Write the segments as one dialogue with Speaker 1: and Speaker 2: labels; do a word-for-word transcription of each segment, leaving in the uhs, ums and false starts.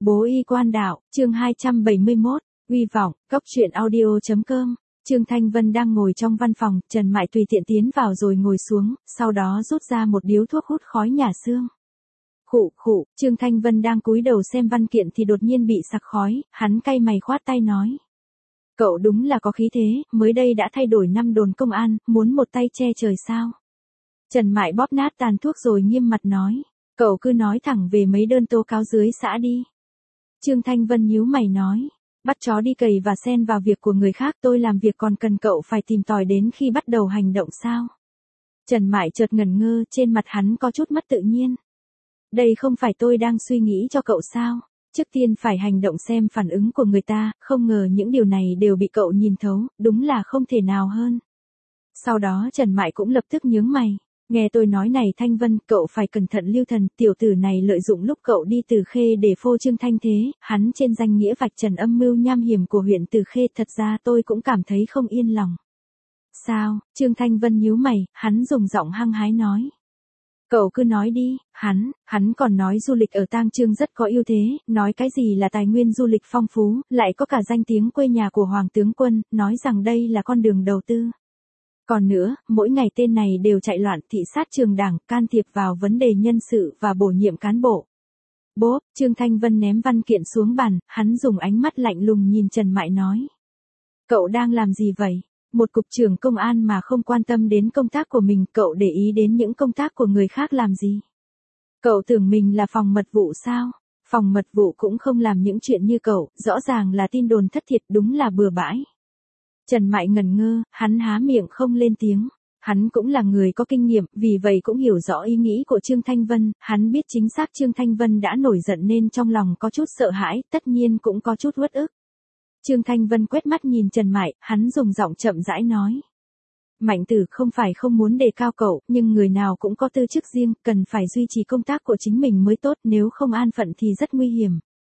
Speaker 1: Bố y quan đạo, chương hai trăm bảy mươi mốt, uy vọng, cốc truyện audio chấm com. Trương Thanh Vân đang ngồi trong văn phòng, Trần Mại tùy tiện tiến vào rồi ngồi xuống, sau đó rút ra một điếu thuốc hút khói nhả xương. Khụ khụ, Trương Thanh Vân đang cúi đầu xem văn kiện thì đột nhiên bị sặc khói, hắn cay mày khoát tay nói. Cậu đúng là có khí thế, mới đây đã thay đổi năm đồn công an, muốn một tay che trời sao? Trần Mại bóp nát tàn thuốc rồi nghiêm mặt nói. Cậu cứ nói thẳng về mấy đơn tố cáo dưới xã đi. Trương Thanh Vân nhíu mày nói. Bắt chó đi cày và xen vào việc của người khác, tôi làm việc còn cần cậu phải tìm tòi đến khi bắt đầu hành động sao? Trần Mại chợt ngẩn ngơ, trên mặt hắn có chút mất tự nhiên. Đây không phải tôi đang suy nghĩ cho cậu sao? Trước tiên phải hành động xem phản ứng của người ta, không ngờ những điều này đều bị cậu nhìn thấu, đúng là không thể nào hơn. Sau đó Trần Mại cũng lập tức nhướng mày. Nghe tôi nói này Thanh Vân, cậu phải cẩn thận lưu thần, tiểu tử này lợi dụng lúc cậu đi Từ Khê để phô trương thanh thế, hắn trên danh nghĩa vạch trần âm mưu nham hiểm của huyện Từ Khê, thật ra tôi cũng cảm thấy không yên lòng. Sao? Trương Thanh Vân nhíu mày, hắn dùng giọng hăng hái nói. Cậu cứ nói đi, hắn, hắn còn nói du lịch ở Tang Chương rất có ưu thế, nói cái gì là tài nguyên du lịch phong phú, lại có cả danh tiếng quê nhà của Hoàng tướng quân, nói rằng đây là con đường đầu tư. Còn nữa, mỗi ngày tên này đều chạy loạn thị sát trường đảng, can thiệp vào vấn đề nhân sự và bổ nhiệm cán bộ. Bố, Trương Thanh Vân ném văn kiện xuống bàn, hắn dùng ánh mắt lạnh lùng nhìn Trần Mại nói. Cậu đang làm gì vậy? Một cục trưởng công an mà không quan tâm đến công tác của mình, cậu để ý đến những công tác của người khác làm gì? Cậu tưởng mình là phòng mật vụ sao? Phòng mật vụ cũng không làm những chuyện như cậu, rõ ràng là tin đồn thất thiệt, đúng là bừa bãi. Trần Mại ngẩn ngơ, hắn há miệng không lên tiếng. Hắn cũng là người có kinh nghiệm, vì vậy cũng hiểu rõ ý nghĩ của Trương Thanh Vân, hắn biết chính xác Trương Thanh Vân đã nổi giận nên trong lòng có chút sợ hãi, tất nhiên cũng có chút uất ức. Trương Thanh Vân quét mắt nhìn Trần Mại, hắn dùng giọng chậm rãi nói. Mạnh Tử không phải không muốn đề cao cậu, nhưng người nào cũng có tư chức riêng, cần phải duy trì công tác của chính mình mới tốt, nếu không an phận thì rất nguy hiểm.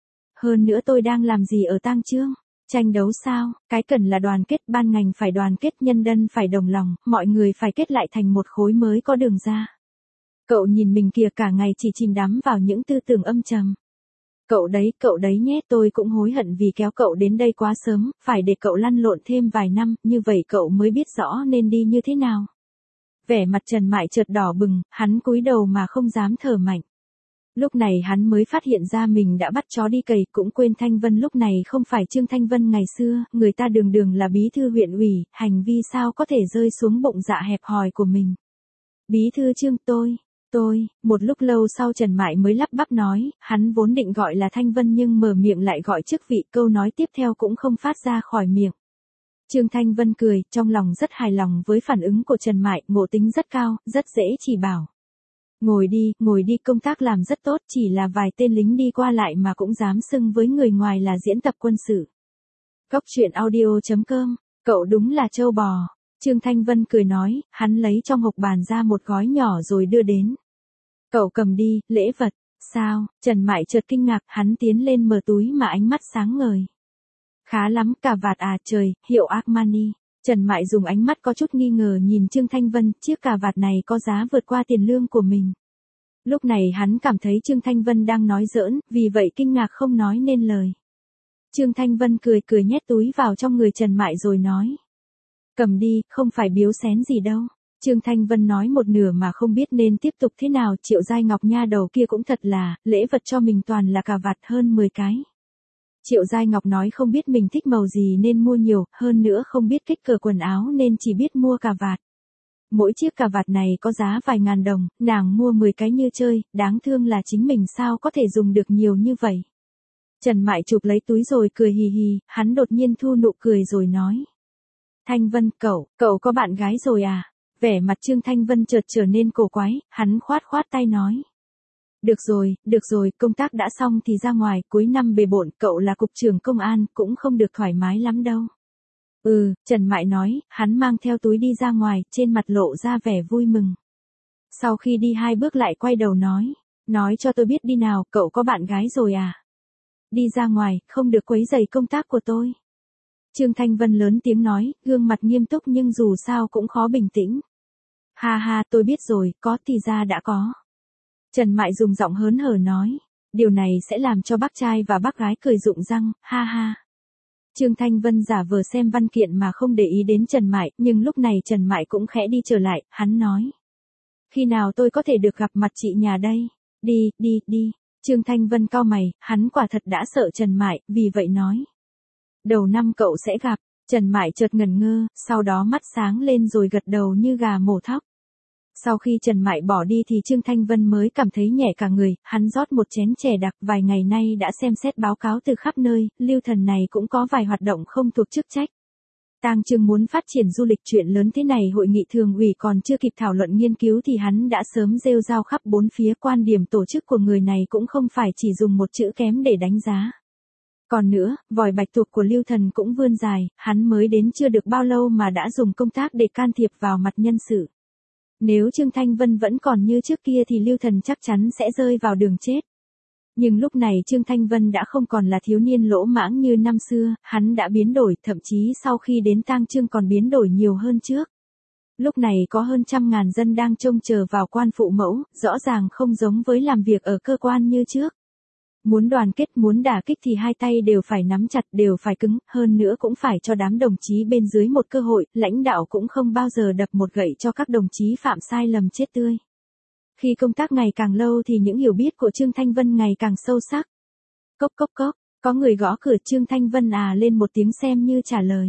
Speaker 1: Hơn nữa tôi đang làm gì ở Tang Chương? Tranh đấu sao? Cái cần là đoàn kết, ban ngành phải đoàn kết, nhân dân phải đồng lòng, mọi người phải kết lại thành một khối mới có đường ra. Cậu nhìn mình kìa, cả ngày chỉ chìm đắm vào những tư tưởng âm trầm. Cậu đấy, cậu đấy nhé, tôi cũng hối hận vì kéo cậu đến đây quá sớm, phải để cậu lăn lộn thêm vài năm, như vậy cậu mới biết rõ nên đi như thế nào. Vẻ mặt Trần Mại chợt đỏ bừng, hắn cúi đầu mà không dám thở mạnh. Lúc này hắn mới phát hiện ra mình đã bắt chó đi cày, cũng quên Thanh Vân lúc này không phải Trương Thanh Vân ngày xưa, người ta đường đường là bí thư huyện ủy, hành vi sao có thể rơi xuống bụng dạ hẹp hòi của mình. Bí thư Trương, tôi, tôi, một lúc lâu sau Trần Mại mới lắp bắp nói, hắn vốn định gọi là Thanh Vân nhưng mở miệng lại gọi chức vị, câu nói tiếp theo cũng không phát ra khỏi miệng. Trương Thanh Vân cười, trong lòng rất hài lòng với phản ứng của Trần Mại, ngộ tính rất cao, rất dễ chỉ bảo. Ngồi đi, ngồi đi, công tác làm rất tốt, chỉ là vài tên lính đi qua lại mà cũng dám xưng với người ngoài là diễn tập quân sự. Cốc truyện audio chấm com, cậu đúng là trâu bò. Trương Thanh Vân cười nói, hắn lấy trong hộp bàn ra một gói nhỏ rồi đưa đến. Cậu cầm đi, lễ vật. Sao? Trần Mại chợt kinh ngạc, hắn tiến lên mở túi mà ánh mắt sáng ngời. Khá lắm, cà vạt à, trời, hiệu Armani. Trần Mại dùng ánh mắt có chút nghi ngờ nhìn Trương Thanh Vân, chiếc cà vạt này có giá vượt qua tiền lương của mình. Lúc này hắn cảm thấy Trương Thanh Vân đang nói giỡn, vì vậy kinh ngạc không nói nên lời. Trương Thanh Vân cười cười nhét túi vào trong người Trần Mại rồi nói. Cầm đi, không phải biếu xén gì đâu. Trương Thanh Vân nói một nửa mà không biết nên tiếp tục thế nào, Triệu Giai Ngọc nha đầu kia cũng thật là, lễ vật cho mình toàn là cà vạt hơn mười cái. Triệu Giai Ngọc nói không biết mình thích màu gì nên mua nhiều, hơn nữa không biết kích cỡ quần áo nên chỉ biết mua cà vạt. Mỗi chiếc cà vạt này có giá vài ngàn đồng, nàng mua mười cái như chơi, đáng thương là chính mình sao có thể dùng được nhiều như vậy. Trần Mại chụp lấy túi rồi cười hì hì, hắn đột nhiên thu nụ cười rồi nói. Thanh Vân, cậu, cậu có bạn gái rồi à? Vẻ mặt Trương Thanh Vân chợt trở nên cổ quái, hắn khoát khoát tay nói. Được rồi, được rồi, công tác đã xong thì ra ngoài, cuối năm bề bộn, cậu là cục trưởng công an, cũng không được thoải mái lắm đâu. Ừ, Trần Mại nói, hắn mang theo túi đi ra ngoài, trên mặt lộ ra vẻ vui mừng. Sau khi đi hai bước lại quay đầu nói, nói cho tôi biết đi nào, cậu có bạn gái rồi à? Đi ra ngoài, không được quấy rầy công tác của tôi. Trương Thanh Vân lớn tiếng nói, gương mặt nghiêm túc nhưng dù sao cũng khó bình tĩnh. Ha ha, tôi biết rồi, có thì ra đã có. Trần Mại dùng giọng hớn hở nói, Điều này sẽ làm cho bác trai và bác gái cười rụng răng, ha ha. Trương Thanh Vân giả vờ xem văn kiện mà không để ý đến Trần Mại, nhưng lúc này Trần Mại cũng khẽ đi trở lại, hắn nói. Khi nào tôi có thể được gặp mặt chị nhà đây? Đi, đi, đi. Trương Thanh Vân cau mày, hắn quả thật đã sợ Trần Mại, vì vậy nói. Đầu năm cậu sẽ gặp. Trần Mại chợt ngẩn ngơ, sau đó mắt sáng lên rồi gật đầu như gà mổ thóc. Sau khi Trần Mại bỏ đi thì Trương Thanh Vân mới cảm thấy nhẹ cả người, hắn rót một chén chè đặc, vài ngày nay đã xem xét báo cáo từ khắp nơi, Lưu Thần này cũng có vài hoạt động không thuộc chức trách. Tang Trương muốn phát triển du lịch, chuyện lớn thế này hội nghị thường ủy còn chưa kịp thảo luận nghiên cứu thì hắn đã sớm rêu rao khắp bốn phía, quan điểm tổ chức của người này cũng không phải chỉ dùng một chữ kém để đánh giá. Còn nữa, vòi bạch tuộc của Lưu Thần cũng vươn dài, hắn mới đến chưa được bao lâu mà đã dùng công tác để can thiệp vào mặt nhân sự. Nếu Trương Thanh Vân vẫn còn như trước kia thì Lưu Thần chắc chắn sẽ rơi vào đường chết. Nhưng lúc này Trương Thanh Vân đã không còn là thiếu niên lỗ mãng như năm xưa, hắn đã biến đổi, thậm chí sau khi đến Tang Trương còn biến đổi nhiều hơn trước. Lúc này có hơn trăm ngàn dân đang trông chờ vào quan phụ mẫu, rõ ràng không giống với làm việc ở cơ quan như trước. Muốn đoàn kết, muốn đả kích thì hai tay đều phải nắm chặt, đều phải cứng, hơn nữa cũng phải cho đám đồng chí bên dưới một cơ hội, lãnh đạo cũng không bao giờ đập một gậy cho các đồng chí phạm sai lầm chết tươi. Khi công tác ngày càng lâu thì những hiểu biết của Trương Thanh Vân ngày càng sâu sắc. Cốc cốc cốc, có người gõ cửa, Trương Thanh Vân à lên một tiếng xem như trả lời.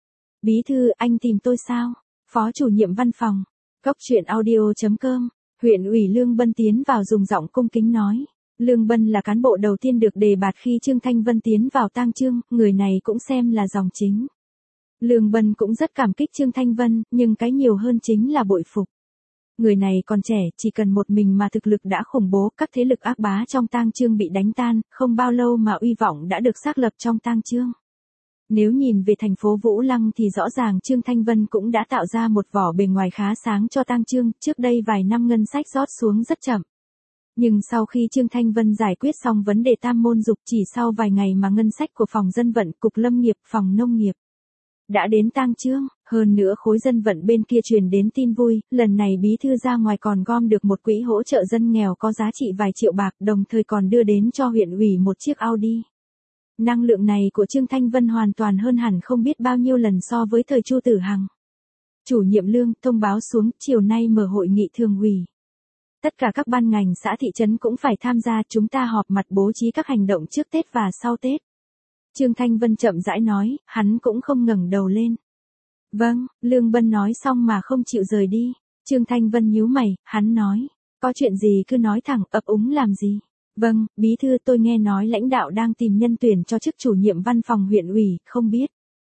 Speaker 1: Bí thư, anh tìm tôi sao? Phó chủ nhiệm văn phòng. Cốc truyện audio chấm com, huyện ủy Lương Bân tiến vào dùng giọng cung kính nói. Lương Bân là cán bộ đầu tiên được đề bạt khi Trương Thanh Vân tiến vào Tang Trương, người này cũng xem là dòng chính. Lương Bân cũng rất cảm kích Trương Thanh Vân, nhưng cái nhiều hơn chính là bội phục. Người này còn trẻ, chỉ cần một mình mà thực lực đã khủng bố, các thế lực ác bá trong Tang Trương bị đánh tan, không bao lâu mà uy vọng đã được xác lập trong Tang Trương. Nếu nhìn về thành phố Vũ Lăng thì rõ ràng Trương Thanh Vân cũng đã tạo ra một vỏ bề ngoài khá sáng cho Tang Trương, trước đây vài năm ngân sách rót xuống rất chậm. Nhưng sau khi Trương Thanh Vân giải quyết xong vấn đề tam môn dục, chỉ sau vài ngày mà ngân sách của phòng dân vận, cục lâm nghiệp, phòng nông nghiệp đã đến Tang Trương, hơn nữa khối dân vận bên kia truyền đến tin vui, lần này bí thư ra ngoài còn gom được một quỹ hỗ trợ dân nghèo có giá trị vài triệu bạc, đồng thời còn đưa đến cho huyện ủy một chiếc Audi. Năng lượng này của Trương Thanh Vân hoàn toàn hơn hẳn không biết bao nhiêu lần so với thời Chu Tử Hằng. Chủ nhiệm Lương, thông báo xuống, chiều nay mở hội nghị thường ủy. Tất cả các ban ngành xã thị trấn cũng phải tham gia, chúng ta họp mặt bố trí các hành động trước Tết và sau Tết. Trương Thanh Vân chậm rãi nói, hắn cũng không ngẩng đầu lên. Vâng, Lương Bân nói xong mà không chịu rời đi. Trương Thanh Vân nhíu mày, hắn nói, có chuyện gì cứ nói thẳng, ấp úng làm gì. Vâng, bí thư, tôi nghe nói lãnh đạo đang tìm nhân tuyển cho chức chủ nhiệm văn phòng huyện ủy, không biết.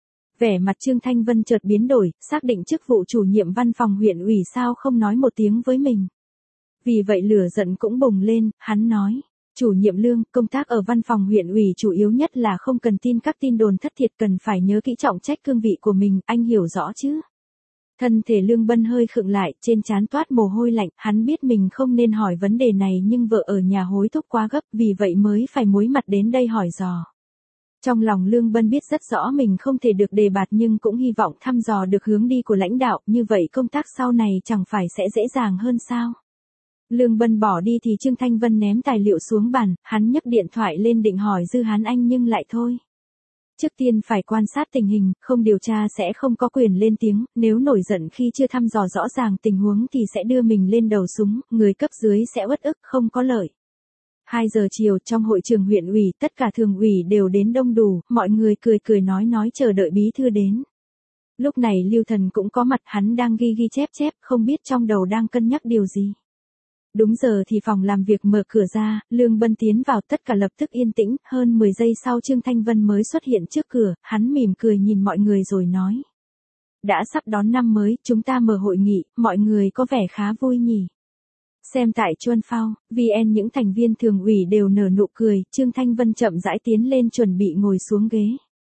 Speaker 1: Vẻ mặt Trương Thanh Vân chợt biến đổi, xác định chức vụ chủ nhiệm văn phòng huyện ủy sao không nói một tiếng với mình. Vì vậy lửa giận cũng bùng lên, hắn nói. Chủ nhiệm Lương, công tác ở văn phòng huyện ủy chủ yếu nhất là không cần tin các tin đồn thất thiệt, cần phải nhớ kỹ trọng trách cương vị của mình, anh hiểu rõ chứ? Thân thể Lương Bân hơi khựng lại, trên trán toát mồ hôi lạnh, hắn biết mình không nên hỏi vấn đề này nhưng vợ ở nhà hối thúc quá gấp, vì vậy mới phải muối mặt đến đây hỏi dò. Trong lòng Lương Bân biết rất rõ mình không thể được đề bạt nhưng cũng hy vọng thăm dò được hướng đi của lãnh đạo, như vậy công tác sau này chẳng phải sẽ dễ dàng hơn sao? Lương Bân bỏ đi thì Trương Thanh Vân ném tài liệu xuống bàn, hắn nhấc điện thoại lên định hỏi Dư Hán Anh nhưng lại thôi. Trước tiên phải quan sát tình hình, không điều tra sẽ không có quyền lên tiếng, nếu nổi giận khi chưa thăm dò rõ ràng tình huống thì sẽ đưa mình lên đầu súng, người cấp dưới sẽ uất ức không có lợi. hai giờ chiều trong hội trường huyện ủy, tất cả thường ủy đều đến đông đủ, mọi người cười cười nói nói chờ đợi bí thư đến. Lúc này Lưu Thần cũng có mặt, hắn đang ghi ghi chép chép, không biết trong đầu đang cân nhắc điều gì. Đúng giờ thì phòng làm việc mở cửa ra, Lương Bân tiến vào, tất cả lập tức yên tĩnh, hơn mười giây sau Trương Thanh Vân mới xuất hiện trước cửa, hắn mỉm cười nhìn mọi người rồi nói. Đã sắp đón năm mới, chúng ta mở hội nghị, mọi người có vẻ khá vui nhỉ. Xem tại Chuân Phao, vê en những thành viên thường ủy đều nở nụ cười, Trương Thanh Vân chậm rãi tiến lên chuẩn bị ngồi xuống ghế.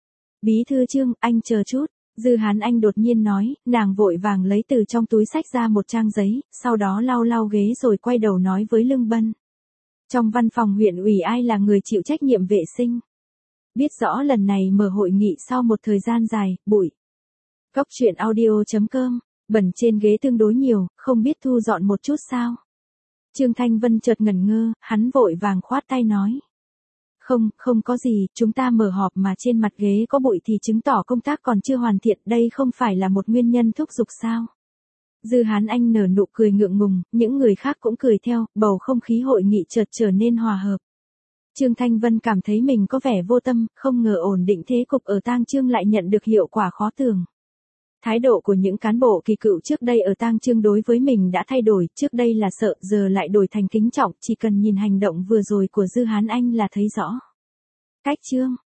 Speaker 1: Bí thư Trương, anh chờ chút. Dư Hán Anh đột nhiên nói, nàng vội vàng lấy từ trong túi xách ra một trang giấy, sau đó lau lau ghế rồi quay đầu nói với Lương Bân. Trong văn phòng huyện ủy ai là người chịu trách nhiệm vệ sinh? Biết rõ lần này mở hội nghị sau một thời gian dài, bụi. Cốc truyện audio chấm com, bẩn trên ghế tương đối nhiều, không biết thu dọn một chút sao? Trương Thanh Vân chợt ngẩn ngơ, hắn vội vàng khoát tay nói. Không, không có gì, chúng ta mở họp mà trên mặt ghế có bụi thì chứng tỏ công tác còn chưa hoàn thiện, đây không phải là một nguyên nhân thúc giục sao. Dư Hán Anh nở nụ cười ngượng ngùng, những người khác cũng cười theo, bầu không khí hội nghị chợt trở nên hòa hợp. Trương Thanh Vân cảm thấy mình có vẻ vô tâm, không ngờ ổn định thế cục ở Tang Chương lại nhận được hiệu quả khó tường. Thái độ của những cán bộ kỳ cựu trước đây ở Tang Chương đối với mình đã thay đổi, trước đây là sợ, giờ lại đổi thành kính trọng, chỉ cần nhìn hành động vừa rồi của Dư Hán Anh là thấy rõ. Cách Chương